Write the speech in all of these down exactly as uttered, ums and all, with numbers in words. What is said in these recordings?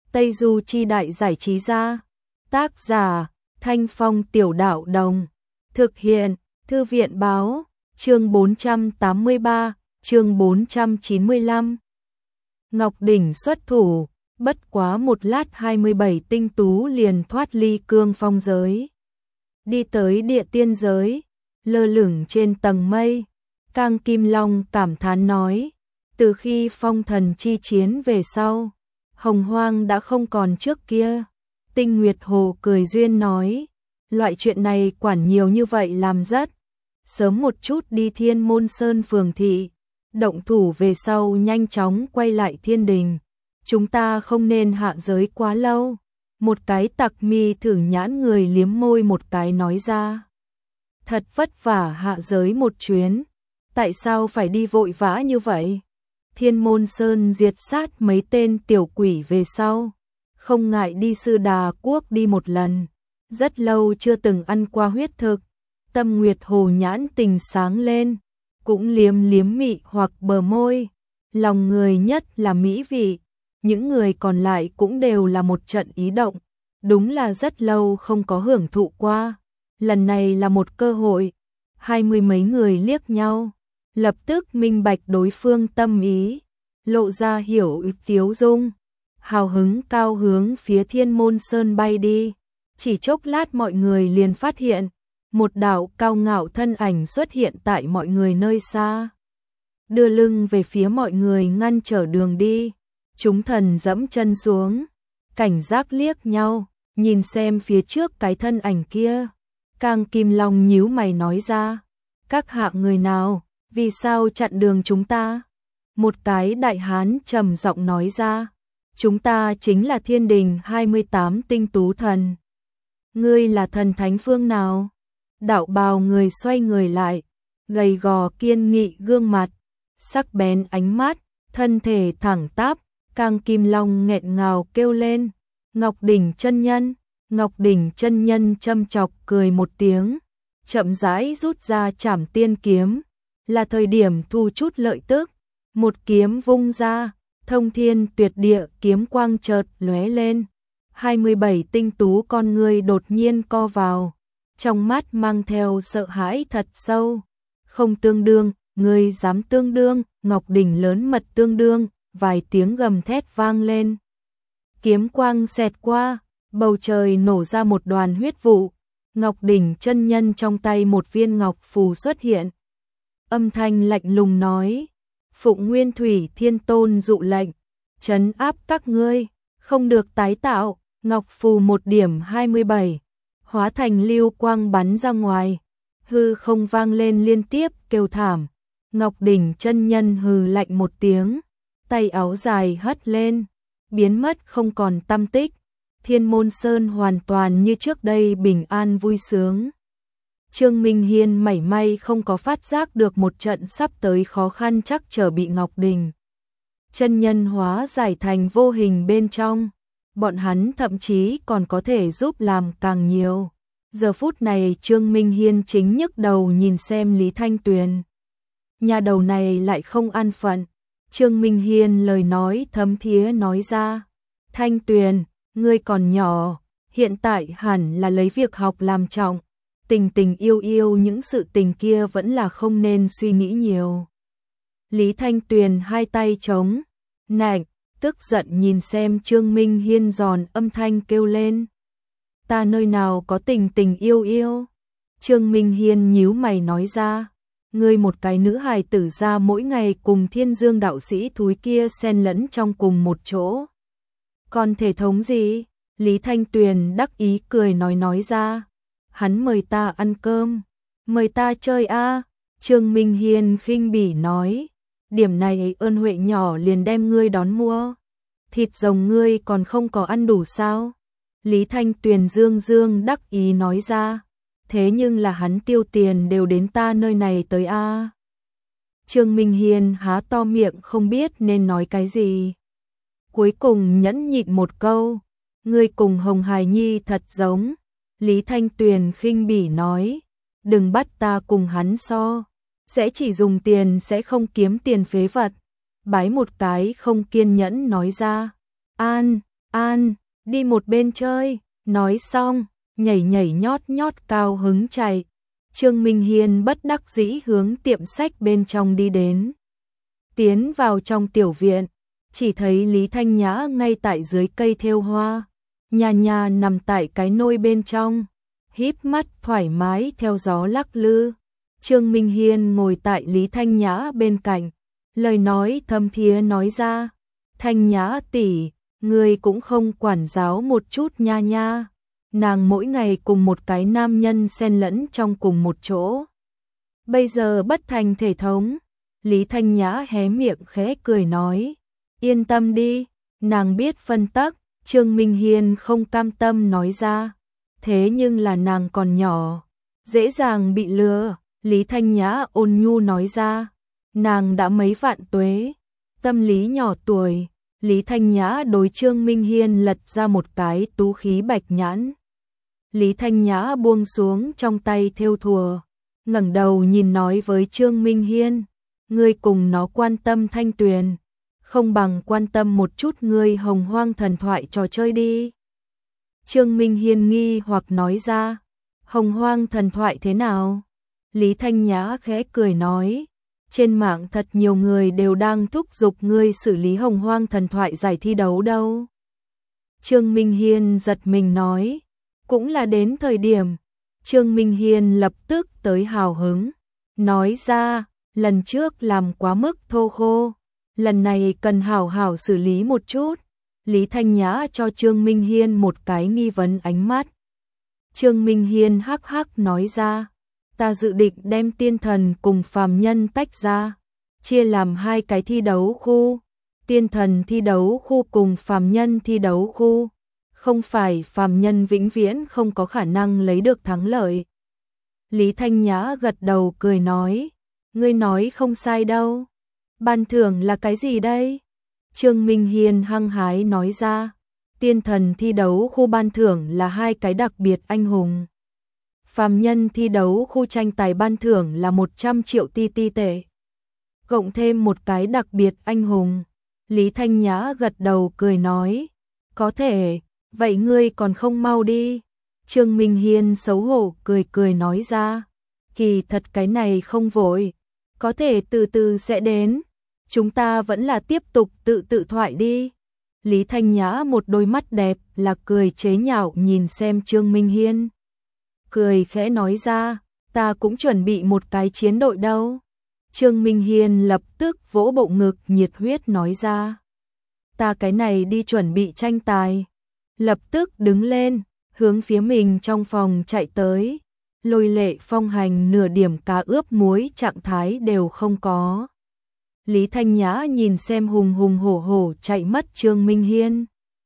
Tây Du Chi Đại Giải Trí Gia. Tác giả Thanh Phong Tiểu Đạo Đồng. Thực hiện Thư viện Báo. Chương bốn trăm tám mươi ba, chương bốn trăm chín mươi lăm. Ngọc Đỉnh xuất thủ, bất quá một lát hai mươi bảy tinh tú liền thoát ly cương phong giới. Đi tới địa tiên giới, lơ lửng trên tầng mây. Cang Kim Long cảm thán nói, từ khi phong thần chi chiến về sau, hồng hoang đã không còn trước kia. Tinh Nguyệt Hồ cười duyên nói, loại chuyện này quản nhiều như vậy làm rất. Sớm một chút đi Thiên Môn Sơn phường thị, động thủ về sau nhanh chóng quay lại thiên đình. Chúng ta không nên hạ giới quá lâu. Một cái tặc mi thử nhãn người liếm môi một cái nói ra. Thật vất vả hạ giới một chuyến, tại sao phải đi vội vã như vậy? Thiên Môn Sơn diệt sát mấy tên tiểu quỷ về sau, không ngại đi Sư Đà Quốc đi một lần. Rất lâu chưa từng ăn qua huyết thực. Tâm Nguyệt Hồ nhãn tình sáng lên, cũng liếm liếm mị hoặc bờ môi. Lòng người nhất là mỹ vị, những người còn lại cũng đều là một trận ý động. Đúng là rất lâu không có hưởng thụ qua. Lần này là một cơ hội. Hai mươi mấy người liếc nhau, lập tức minh bạch đối phương tâm ý, lộ ra hiểu ý tiếu dung. Hào hứng cao hướng phía Thiên Môn Sơn bay đi. Chỉ chốc lát mọi người liền phát hiện, một đạo cao ngạo thân ảnh xuất hiện tại mọi người nơi xa. Đưa lưng về phía mọi người ngăn trở đường đi. Chúng thần dẫm chân xuống, cảnh giác liếc nhau, nhìn xem phía trước cái thân ảnh kia. Cang Kim Long nhíu mày nói ra, các hạ người nào, vì sao chặn đường chúng ta? Một cái đại hán trầm giọng nói ra, chúng ta chính là thiên đình hai mươi tám tinh tú thần. Ngươi là thần thánh phương nào? Đạo bào người xoay người lại, gầy gò kiên nghị gương mặt, sắc bén ánh mắt, thân thể thẳng tắp. Cang Kim Long nghẹn ngào kêu lên, Ngọc Đỉnh chân nhân. Ngọc Đỉnh chân nhân châm chọc cười một tiếng, chậm rãi rút ra Trảm Tiên kiếm, là thời điểm thu chút lợi tức. Một kiếm vung ra, thông thiên tuyệt địa kiếm quang chợt lóe lên. hai mươi bảy tinh tú con người đột nhiên co vào, trong mắt mang theo sợ hãi thật sâu. Không tương đương, ngươi dám tương đương? Ngọc Đỉnh lớn mật tương đương. Vài tiếng gầm thét vang lên. Kiếm quang xẹt qua, bầu trời nổ ra một đoàn huyết vụ. Ngọc Đỉnh chân nhân trong tay một viên ngọc phù xuất hiện. Âm thanh lạnh lùng nói, Phụng Nguyên Thủy Thiên Tôn dụ lệnh, trấn áp các ngươi, không được tái tạo. Ngọc phù một điểm hai mươi bảy, hóa thành lưu quang bắn ra ngoài. Hư không vang lên liên tiếp kêu thảm. Ngọc Đỉnh chân nhân hừ lạnh một tiếng, tay áo dài hất lên, biến mất không còn tăm tích. Thiên Môn Sơn hoàn toàn như trước đây bình an vui sướng. Trương Minh Hiên mảy may không có phát giác được một trận sắp tới khó khăn chắc trở bị Ngọc Đỉnh chân nhân hóa giải thành vô hình bên trong. Bọn hắn thậm chí còn có thể giúp làm càng nhiều. Giờ phút này Trương Minh Hiên chính nhức đầu nhìn xem Lý Thanh Tuyền. Nhà đầu này lại không an phận. Trương Minh Hiên lời nói thấm thía nói ra, Thanh Tuyền, ngươi còn nhỏ, hiện tại hẳn là lấy việc học làm trọng. Tình tình yêu yêu những sự tình kia vẫn là không nên suy nghĩ nhiều. Lý Thanh Tuyền hai tay trống nạnh, tức giận nhìn xem Trương Minh Hiên giòn âm thanh kêu lên, ta nơi nào có tình tình yêu yêu? Trương Minh Hiên nhíu mày nói ra, ngươi một cái nữ hài tử ra mỗi ngày cùng Thiên Dương đạo sĩ thúi kia xen lẫn trong cùng một chỗ. Còn thể thống gì? Lý Thanh Tuyền đắc ý cười nói nói ra, hắn mời ta ăn cơm, mời ta chơi a. À. Trương Minh Hiên khinh bỉ nói, điểm này ơn huệ nhỏ liền đem ngươi đón mua. Thịt rồng ngươi còn không có ăn đủ sao? Lý Thanh Tuyền dương dương đắc ý nói ra, thế nhưng là hắn tiêu tiền đều đến ta nơi này tới a. À. Trương Minh Hiên há to miệng không biết nên nói cái gì. Cuối cùng nhẫn nhịn một câu, ngươi cùng Hồng Hải Nhi thật giống. Lý Thanh Tuyền khinh bỉ nói, đừng bắt ta cùng hắn so, sẽ chỉ dùng tiền sẽ không kiếm tiền phế vật. Bái một cái không kiên nhẫn nói ra, an, An, đi một bên chơi, nói xong, nhảy nhảy nhót nhót cao hứng chạy. Trương Minh Hiên bất đắc dĩ hướng tiệm sách bên trong đi đến. Tiến vào trong tiểu viện, chỉ thấy Lý Thanh Nhã ngay tại dưới cây thêu hoa, nhà nhà nằm tại cái nôi bên trong, híp mắt thoải mái theo gió lắc lư. Trương Minh Hiên ngồi tại Lý Thanh Nhã bên cạnh, lời nói thâm thiế nói ra, Thanh Nhã tỷ, ngươi cũng không quản giáo một chút nha nha. Nàng mỗi ngày cùng một cái nam nhân xen lẫn trong cùng một chỗ. Bây giờ bất thành thể thống. Lý Thanh Nhã hé miệng khẽ cười nói, yên tâm đi, nàng biết phân tắc. Trương Minh Hiên không cam tâm nói ra, thế nhưng là nàng còn nhỏ, dễ dàng bị lừa. Lý Thanh Nhã ôn nhu nói ra, nàng đã mấy vạn tuế, tâm lý nhỏ tuổi. Lý Thanh Nhã đối Trương Minh Hiên lật ra một cái tú khí bạch nhãn. Lý Thanh Nhã buông xuống trong tay thêu thùa, ngẩng đầu nhìn nói với Trương Minh Hiên, ngươi cùng nó quan tâm Thanh Tuyền, không bằng quan tâm một chút ngươi Hồng Hoang thần thoại trò chơi đi. Trương Minh Hiên nghi hoặc nói ra, Hồng Hoang thần thoại thế nào? Lý Thanh Nhã khẽ cười nói, trên mạng thật nhiều người đều đang thúc giục ngươi xử lý Hồng Hoang thần thoại giải thi đấu đâu. Trương Minh Hiên giật mình nói, cũng là đến thời điểm. Trương Minh Hiên lập tức tới hào hứng, nói ra, lần trước làm quá mức thô khô, lần này cần hảo hảo xử lý một chút. Lý Thanh Nhã cho Trương Minh Hiên một cái nghi vấn ánh mắt. Trương Minh Hiên hắc hắc nói ra, ta dự định đem tiên thần cùng phàm nhân tách ra, chia làm hai cái thi đấu khu, tiên thần thi đấu khu cùng phàm nhân thi đấu khu. Không phải phàm nhân vĩnh viễn không có khả năng lấy được thắng lợi. Lý Thanh Nhã gật đầu cười nói, ngươi nói không sai đâu. Ban thưởng là cái gì đây? Trương Minh Hiên hăng hái nói ra, tiên thần thi đấu khu ban thưởng là hai cái đặc biệt anh hùng. Phàm nhân thi đấu khu tranh tài ban thưởng là một trăm triệu ti ti tệ. Cộng thêm một cái đặc biệt anh hùng. Lý Thanh Nhã gật đầu cười nói, có thể. Vậy ngươi còn không mau đi. Trương Minh Hiên xấu hổ cười cười nói ra, kỳ thật cái này không vội, có thể từ từ sẽ đến, chúng ta vẫn là tiếp tục tự tự thoại đi. Lý Thanh Nhã một đôi mắt đẹp là cười chế nhạo nhìn xem Trương Minh Hiên. Cười khẽ nói ra, ta cũng chuẩn bị một cái chiến đội đâu. Trương Minh Hiên lập tức vỗ bộ ngực nhiệt huyết nói ra, ta cái này đi chuẩn bị tranh tài. Lập tức đứng lên, hướng phía mình trong phòng chạy tới. Lôi Lệ Phong hành nửa điểm cá ướp muối trạng thái đều không có. Lý Thanh Nhã nhìn xem hùng hùng hổ hổ chạy mất Trương Minh Hiên.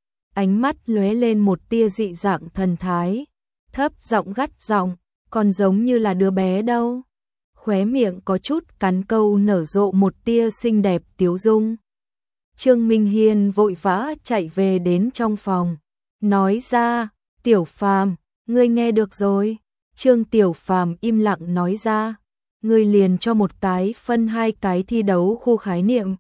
Ánh mắt lóe lên một tia dị dạng thần thái. Thấp giọng gắt giọng, còn giống như là đứa bé đâu. Khóe miệng có chút cắn câu nở rộ một tia xinh đẹp tiếu dung. Trương Minh Hiên vội vã chạy về đến trong phòng. Nói ra, Tiểu Phàm, ngươi nghe được rồi. Trương Tiểu Phàm im lặng nói ra, ngươi liền cho một cái phân hai cái thi đấu khu khái niệm.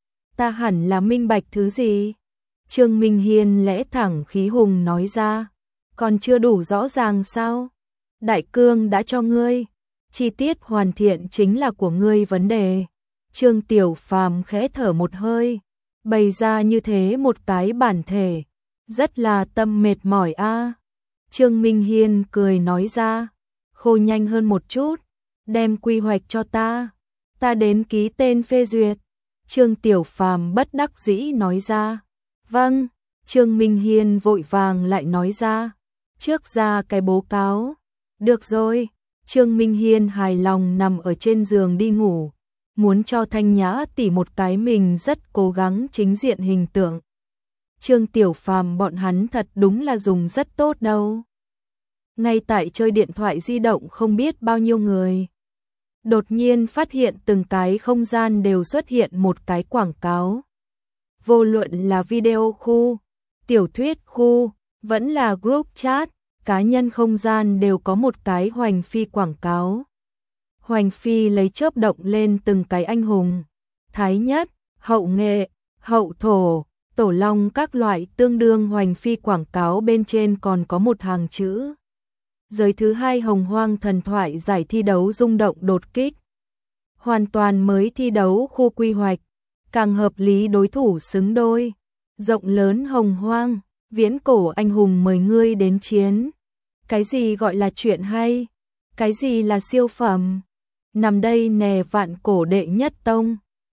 Ta hẳn là minh bạch thứ gì? Trương Minh Hiên lẽ thẳng khí hùng nói ra, còn chưa đủ rõ ràng sao? Đại cương đã cho ngươi, chi tiết hoàn thiện chính là của ngươi vấn đề. Trương Tiểu Phàm khẽ thở một hơi, bày ra như thế một cái bản thể. Rất là tâm mệt mỏi a. À. Trương Minh Hiên cười nói ra, khô nhanh hơn một chút, đem quy hoạch cho ta, ta đến ký tên phê duyệt. Trương Tiểu Phàm bất đắc dĩ nói ra, vâng. Trương Minh Hiên vội vàng lại nói ra, trước ra cái báo cáo. Được rồi. Trương Minh Hiên hài lòng nằm ở trên giường đi ngủ, muốn cho Thanh Nhã tỉ một cái mình rất cố gắng chính diện hình tượng. Trương Tiểu Phàm bọn hắn thật đúng là dùng rất tốt đâu. Ngay tại chơi điện thoại di động không biết bao nhiêu người. Đột nhiên phát hiện từng cái không gian đều xuất hiện một cái quảng cáo. Vô luận là video khu, tiểu thuyết khu, vẫn là group chat, cá nhân không gian đều có một cái Hoành Phi quảng cáo. Hoành Phi lấy chớp động lên từng cái anh hùng. Thái Nhất, Hậu Nghệ, Hậu Thổ, tổ long các loại tương đương hoành phi quảng cáo bên trên còn có một hàng chữ. Giới thứ hai Hồng Hoang thần thoại giải thi đấu rung động đột kích. Hoàn toàn mới thi đấu khu quy hoạch, càng hợp lý đối thủ xứng đôi. Rộng lớn Hồng Hoang, viễn cổ anh hùng mời ngươi đến chiến. Cái gì gọi là chuyện hay? Cái gì là siêu phẩm? Nằm đây nè vạn cổ đệ nhất tông.